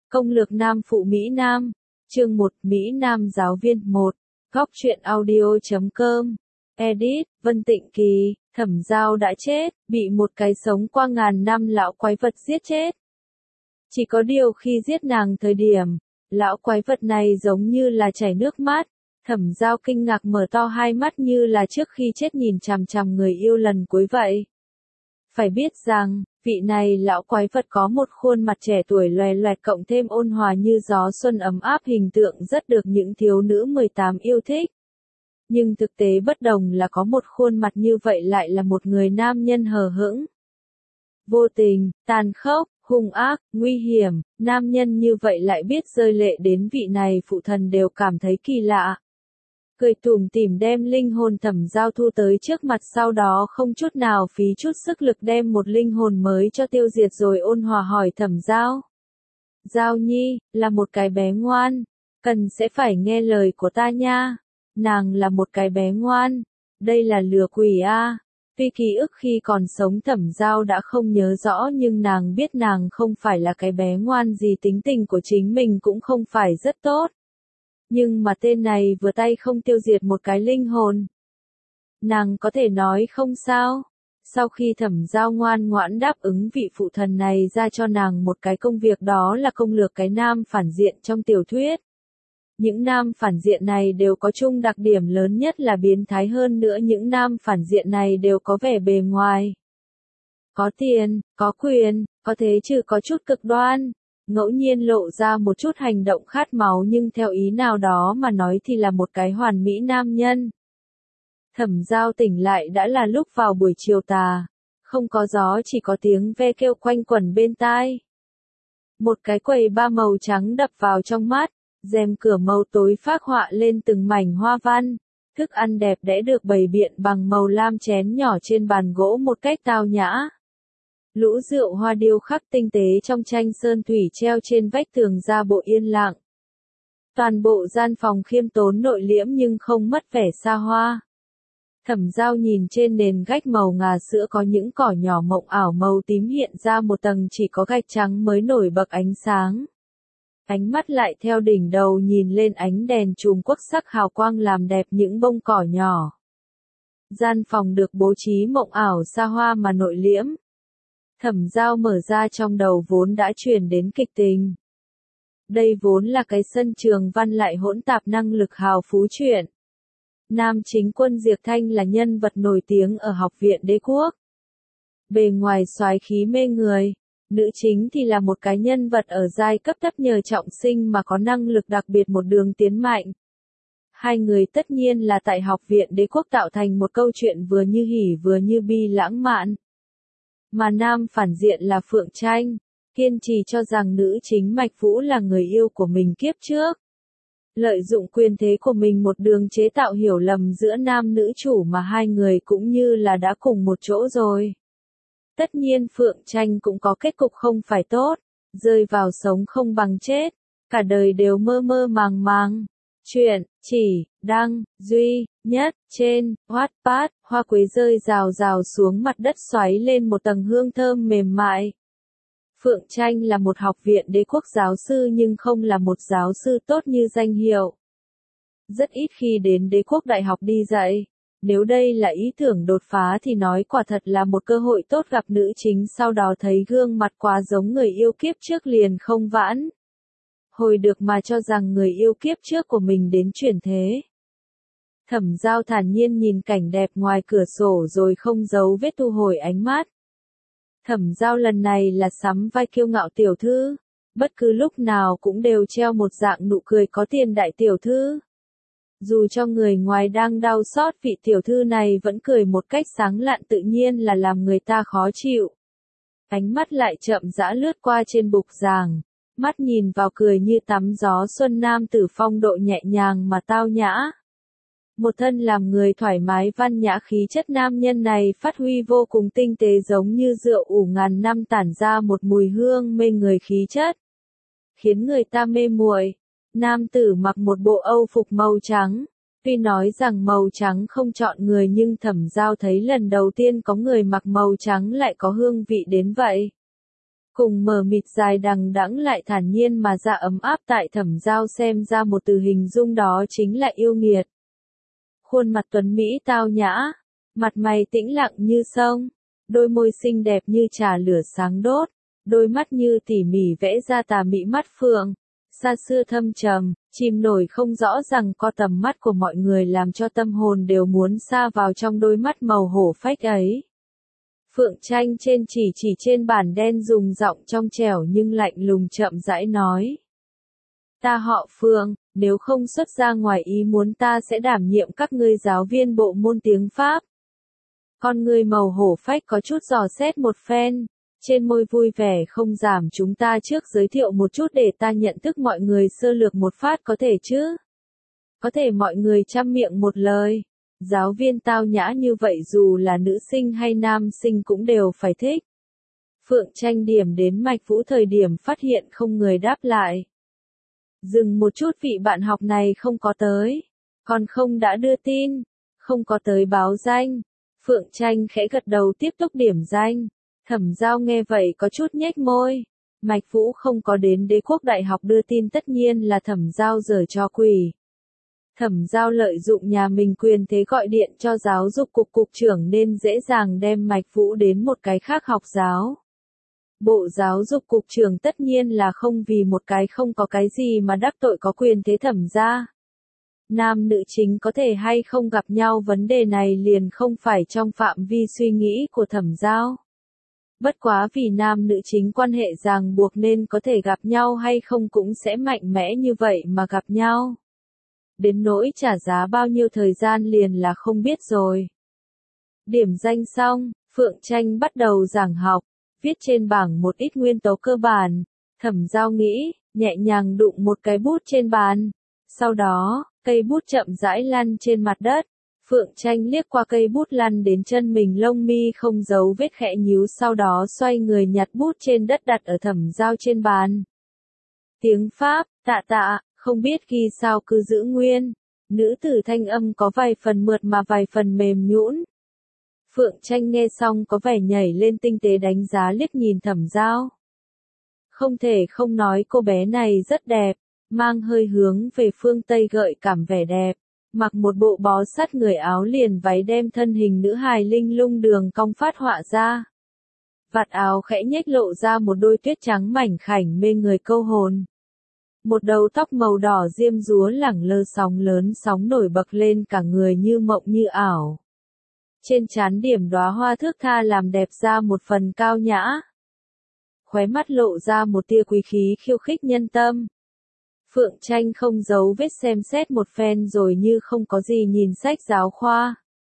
Công lược nam phụ Mỹ Nam. Chương 1 Mỹ Nam giáo viên 1. Góc truyện audio.com. Edit, Vân Tịnh Kỳ. Thẩm Giao đã chết, bị một cái sống qua ngàn năm lão quái vật giết chết. Chỉ có điều khi giết nàng thời điểm, lão quái vật này giống như là chảy nước mắt. Thẩm Giao kinh ngạc mở to hai mắt như là trước khi chết nhìn chằm chằm người yêu lần cuối vậy. Phải biết rằng, vị này lão quái vật có một khuôn mặt trẻ tuổi loè loẹt cộng thêm ôn hòa như gió xuân ấm áp, hình tượng rất được những thiếu nữ 18 yêu thích. Nhưng thực tế bất đồng là có một khuôn mặt như vậy lại là một người nam nhân hờ hững. Vô tình, tàn khốc, hung ác, nguy hiểm, nam nhân như vậy lại biết rơi lệ đến vị này phụ thần đều cảm thấy kỳ lạ. Cười tủm tỉm đem linh hồn Thẩm Giao thu tới trước mặt, sau đó không chút nào phí chút sức lực đem một linh hồn mới cho tiêu diệt rồi ôn hòa hỏi Thẩm Giao. Giao Nhi, là một cái bé ngoan, cần sẽ phải nghe lời của ta nha. Nàng là một cái bé ngoan, đây là lừa quỷ a. Tuy ký ức khi còn sống Thẩm Giao đã không nhớ rõ nhưng nàng biết nàng không phải là cái bé ngoan gì, tính tình của chính mình cũng không phải rất tốt. Nhưng mà tên này vừa tay không tiêu diệt một cái linh hồn. Nàng có thể nói không sao. Sau khi Thẩm Giao ngoan ngoãn đáp ứng vị phụ thần này ra cho nàng một cái công việc, đó là công lược cái nam phản diện trong tiểu thuyết. Những nam phản diện này đều có chung đặc điểm lớn nhất là biến thái, hơn nữa những nam phản diện này đều có vẻ bề ngoài. Có tiền, có quyền, có thế chứ có chút cực đoan. Ngẫu nhiên lộ ra một chút hành động khát máu, nhưng theo ý nào đó mà nói thì là một cái hoàn mỹ nam nhân. Thẩm Giao tỉnh lại đã là lúc vào buổi chiều tà. Không có gió, chỉ có tiếng ve kêu quanh quẩn bên tai. Một cái quầy ba màu trắng đập vào trong mắt, rèm cửa màu tối phác họa lên từng mảnh hoa văn. Thức ăn đẹp đẽ được bày biện bằng màu lam chén nhỏ trên bàn gỗ một cách tao nhã. Lũ rượu hoa điêu khắc tinh tế trong tranh sơn thủy treo trên vách tường ra bộ yên lặng. Toàn bộ gian phòng khiêm tốn nội liễm nhưng không mất vẻ xa hoa. Thẩm Giao nhìn trên nền gạch màu ngà sữa có những cỏ nhỏ mộng ảo màu tím hiện ra một tầng chỉ có gạch trắng mới nổi bật ánh sáng. Ánh mắt lại theo đỉnh đầu nhìn lên ánh đèn chùm quắc sắc hào quang làm đẹp những bông cỏ nhỏ. Gian phòng được bố trí mộng ảo xa hoa mà nội liễm. Thẩm Giao mở ra, trong đầu vốn đã chuyển đến kịch tình. Đây vốn là cái sân trường văn lại hỗn tạp năng lực hào phú chuyện. Nam chính quân Diệp Thanh là nhân vật nổi tiếng ở Học viện Đế Quốc. Bề ngoài soái khí mê người, nữ chính thì là một cái nhân vật ở giai cấp thấp nhờ trọng sinh mà có năng lực đặc biệt một đường tiến mạnh. Hai người tất nhiên là tại Học viện Đế Quốc tạo thành một câu chuyện vừa như hỉ vừa như bi lãng mạn. Mà nam phản diện là Phượng Tranh, kiên trì cho rằng nữ chính Mạch Vũ là người yêu của mình kiếp trước. Lợi dụng quyền thế của mình một đường chế tạo hiểu lầm giữa nam nữ chủ mà hai người cũng như là đã cùng một chỗ rồi. Tất nhiên Phượng Tranh cũng có kết cục không phải tốt, rơi vào sống không bằng chết, cả đời đều mơ mơ màng màng. Chuyện, chỉ, đăng, duy, nhất, trên, Wattpad, hoa quế rơi rào rào xuống mặt đất xoáy lên một tầng hương thơm mềm mại. Phượng Tranh là một Học viện Đế Quốc giáo sư nhưng không là một giáo sư tốt như danh hiệu. Rất ít khi đến Đế Quốc Đại học đi dạy. Nếu đây là ý tưởng đột phá thì nói quả thật là một cơ hội tốt, gặp nữ chính sau đó thấy gương mặt quá giống người yêu kiếp trước liền không vãn hồi được mà cho rằng người yêu kiếp trước của mình đến chuyển thế. Thẩm Giao thản nhiên nhìn cảnh đẹp ngoài cửa sổ rồi không giấu vết thu hồi ánh mắt. Thẩm Giao lần này là sắm vai kiêu ngạo tiểu thư, bất cứ lúc nào cũng đều treo một dạng nụ cười có tiền đại tiểu thư. Dù cho người ngoài đang đau xót, vị tiểu thư này vẫn cười một cách sáng lạn tự nhiên là làm người ta khó chịu. Ánh mắt lại chậm rãi lướt qua trên bục giảng, mắt nhìn vào cười như tắm gió xuân nam tử phong độ nhẹ nhàng mà tao nhã. Một thân làm người thoải mái văn nhã, khí chất nam nhân này phát huy vô cùng tinh tế, giống như rượu ủ ngàn năm tản ra một mùi hương mê người khí chất, khiến người ta mê muội. Nam tử mặc một bộ âu phục màu trắng. Tuy nói rằng màu trắng không chọn người nhưng Thẩm Giao thấy lần đầu tiên có người mặc màu trắng lại có hương vị đến vậy. Cùng mờ mịt dài đằng đẵng lại thản nhiên mà ra ấm áp tại Thẩm Giao xem ra một từ hình dung đó chính là yêu nghiệt. Khuôn mặt tuấn Mỹ tao nhã, mặt mày tĩnh lặng như sông, đôi môi xinh đẹp như trà lửa sáng đốt, đôi mắt như tỉ mỉ vẽ ra tà mị mắt phượng, xa xưa thâm trầm, chìm nổi không rõ rằng có tầm mắt của mọi người làm cho tâm hồn đều muốn sa vào trong đôi mắt màu hổ phách ấy. Phượng Tranh chỉ trên bàn đen dùng giọng trong trẻo nhưng lạnh lùng chậm rãi nói. Ta họ Phương, nếu không xuất ra ngoài ý muốn ta sẽ đảm nhiệm các ngươi giáo viên bộ môn tiếng Pháp. Con người màu hổ phách có chút dò xét một phen, trên môi vui vẻ không giảm chúng ta trước giới thiệu một chút để ta nhận thức mọi người sơ lược một phát có thể chứ? Có thể mọi người chăm miệng một lời. Giáo viên tao nhã như vậy dù là nữ sinh hay nam sinh cũng đều phải thích. Phượng Tranh điểm đến Mạch Vũ thời điểm phát hiện không người đáp lại. Dừng một chút, vị bạn học này không có tới. Còn không đã đưa tin. Không có tới báo danh. Phượng Tranh khẽ gật đầu tiếp tục điểm danh. Thẩm Giao nghe vậy có chút nhếch môi. Mạch Vũ không có đến Đế Quốc Đại học đưa tin tất nhiên là Thẩm Giao giở trò quỷ. Thẩm Giao lợi dụng nhà mình quyền thế gọi điện cho giáo dục cục trưởng nên dễ dàng đem Mạch Vũ đến một cái khác học giáo. Bộ giáo dục cục trưởng tất nhiên là không vì một cái không có cái gì mà đắc tội có quyền thế Thẩm gia. Nam nữ chính có thể hay không gặp nhau vấn đề này liền không phải trong phạm vi suy nghĩ của Thẩm Giao. Bất quá vì nam nữ chính quan hệ ràng buộc nên có thể gặp nhau hay không cũng sẽ mạnh mẽ như vậy mà gặp nhau. Đến nỗi trả giá bao nhiêu thời gian liền là không biết rồi. Điểm danh xong, Phượng Tranh bắt đầu giảng học, viết trên bảng một ít nguyên tố cơ bản. Thẩm Giao nghĩ, nhẹ nhàng đụng một cái bút trên bàn. Sau đó, cây bút chậm rãi lăn trên mặt đất. Phượng Tranh liếc qua cây bút lăn đến chân mình, lông mi không giấu vết khẽ nhíu, sau đó xoay người nhặt bút trên đất đặt ở Thẩm Giao trên bàn. Tiếng Pháp, tạ tạ, không biết ghi sao cứ giữ nguyên. Nữ tử thanh âm có vài phần mượt mà vài phần mềm nhũn. Phượng Tranh nghe xong có vẻ nhảy lên tinh tế đánh giá liếc nhìn Thẩm Giao. Không thể không nói cô bé này rất đẹp, mang hơi hướng về phương Tây gợi cảm vẻ đẹp. Mặc một bộ bó sát người áo liền váy đem thân hình nữ hài linh lung đường cong phát họa ra. Vạt áo khẽ nhếch lộ ra một đôi tuyết trắng mảnh khảnh mê người câu hồn. Một đầu tóc màu đỏ diêm dúa lẳng lơ sóng lớn sóng nổi bật lên cả người như mộng như ảo. Trên trán điểm đóa hoa thước tha làm đẹp ra một phần cao nhã. Khóe mắt lộ ra một tia quý khí khiêu khích nhân tâm. Phượng Tranh không giấu vết xem xét một phen rồi như không có gì nhìn sách giáo khoa.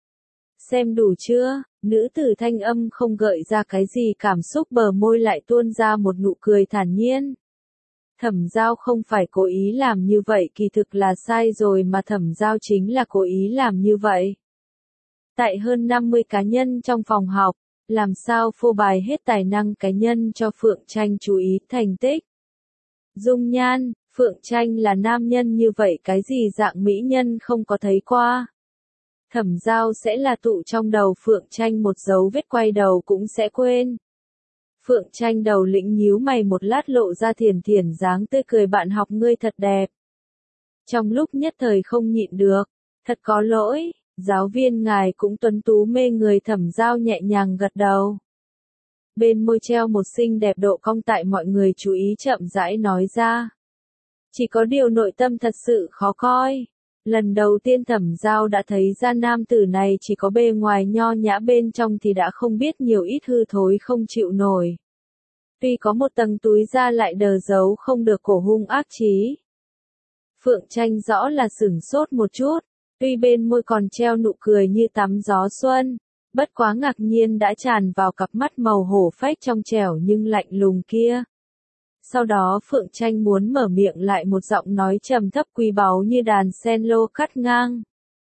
Xem đủ chưa? Nữ tử thanh âm không gợi ra cái gì cảm xúc, bờ môi lại tuôn ra một nụ cười thản nhiên. Thẩm Giao không phải cố ý làm như vậy, kỳ thực là sai rồi mà Thẩm Giao chính là cố ý làm như vậy. Tại hơn 50 cá nhân trong phòng học, làm sao phô bày hết tài năng cá nhân cho Phượng Tranh chú ý thành tích. Dung nhan, Phượng Tranh là nam nhân như vậy cái gì dạng mỹ nhân không có thấy qua. Thẩm Giao sẽ là tụ trong đầu Phượng Tranh một dấu vết quay đầu cũng sẽ quên. Phượng Tranh đầu lĩnh nhíu mày một lát lộ ra thiền thiền dáng tươi cười, bạn học ngươi thật đẹp. Trong lúc nhất thời không nhịn được, thật có lỗi, giáo viên ngài cũng tuấn tú mê người. Thẩm Giao nhẹ nhàng gật đầu. Bên môi treo một xinh đẹp độ cong tại mọi người chú ý chậm rãi nói ra. Chỉ có điều nội tâm thật sự khó coi. Lần đầu tiên Thẩm Giao đã thấy ra nam tử này chỉ có bề ngoài nho nhã, bên trong thì đã không biết nhiều ít hư thối không chịu nổi. Tuy có một tầng túi da lại đờ giấu không được cổ hung ác chí. Phượng Tranh rõ là sửng sốt một chút, tuy bên môi còn treo nụ cười như tắm gió xuân, bất quá ngạc nhiên đã tràn vào cặp mắt màu hổ phách trong trẻo nhưng lạnh lùng kia. Sau đó Phượng Tranh muốn mở miệng lại một giọng nói trầm thấp quý báu như đàn sen lô cắt ngang.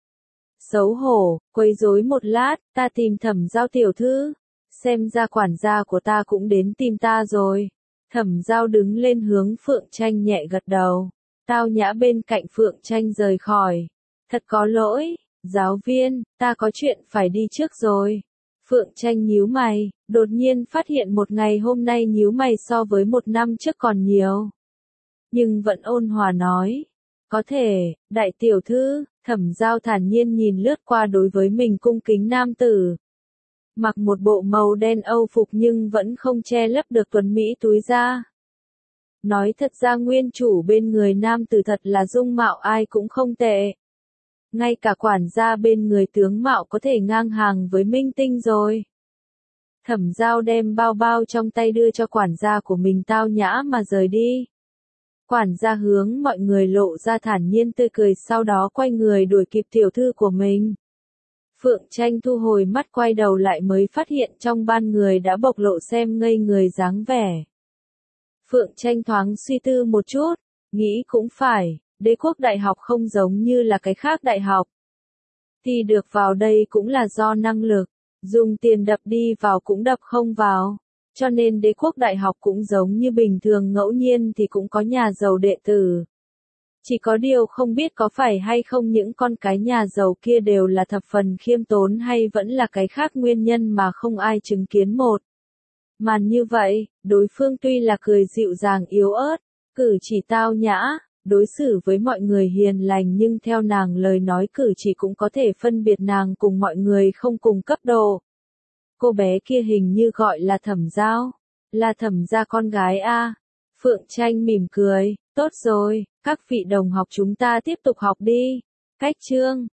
Xấu hổ, quấy rối một lát, ta tìm Thẩm Giao tiểu thư. Xem ra quản gia của ta cũng đến tìm ta rồi. Thẩm Giao đứng lên hướng Phượng Tranh nhẹ gật đầu. Tao nhã bên cạnh Phượng Tranh rời khỏi. Thật có lỗi, giáo viên, ta có chuyện phải đi trước rồi. Phượng Tranh nhíu mày, đột nhiên phát hiện một ngày hôm nay nhíu mày so với một năm trước còn nhiều. Nhưng vẫn ôn hòa nói. Có thể, đại tiểu thư, Thẩm Giao thản nhiên nhìn lướt qua đối với mình cung kính nam tử. Mặc một bộ màu đen Âu phục nhưng vẫn không che lấp được tuấn mỹ túi da. Nói thật ra nguyên chủ bên người nam tử thật là dung mạo ai cũng không tệ. Ngay cả quản gia bên người tướng mạo có thể ngang hàng với minh tinh rồi. Thẩm Giao đem bao bao trong tay đưa cho quản gia của mình tao nhã mà rời đi. Quản gia hướng mọi người lộ ra thản nhiên tươi cười sau đó quay người đuổi kịp tiểu thư của mình. Phượng Tranh thu hồi mắt quay đầu lại mới phát hiện trong ban người đã bộc lộ xem ngây người dáng vẻ. Phượng Tranh thoáng suy tư một chút, nghĩ cũng phải, Đế quốc đại học không giống như là cái khác đại học. Thì được vào đây cũng là do năng lực, dùng tiền đập đi vào cũng đập không vào. Cho nên Đế quốc đại học cũng giống như bình thường ngẫu nhiên thì cũng có nhà giàu đệ tử. Chỉ có điều không biết có phải hay không những con cái nhà giàu kia đều là thập phần khiêm tốn hay vẫn là cái khác nguyên nhân mà không ai chứng kiến một. Màn như vậy, đối phương tuy là cười dịu dàng yếu ớt, cử chỉ tao nhã, đối xử với mọi người hiền lành nhưng theo nàng lời nói cử chỉ cũng có thể phân biệt nàng cùng mọi người không cùng cấp độ. Cô bé kia hình như gọi là Thẩm Giao, là Thẩm gia con gái a. Phượng Tranh mỉm cười, tốt rồi, các vị đồng học chúng ta tiếp tục học đi. Cách chương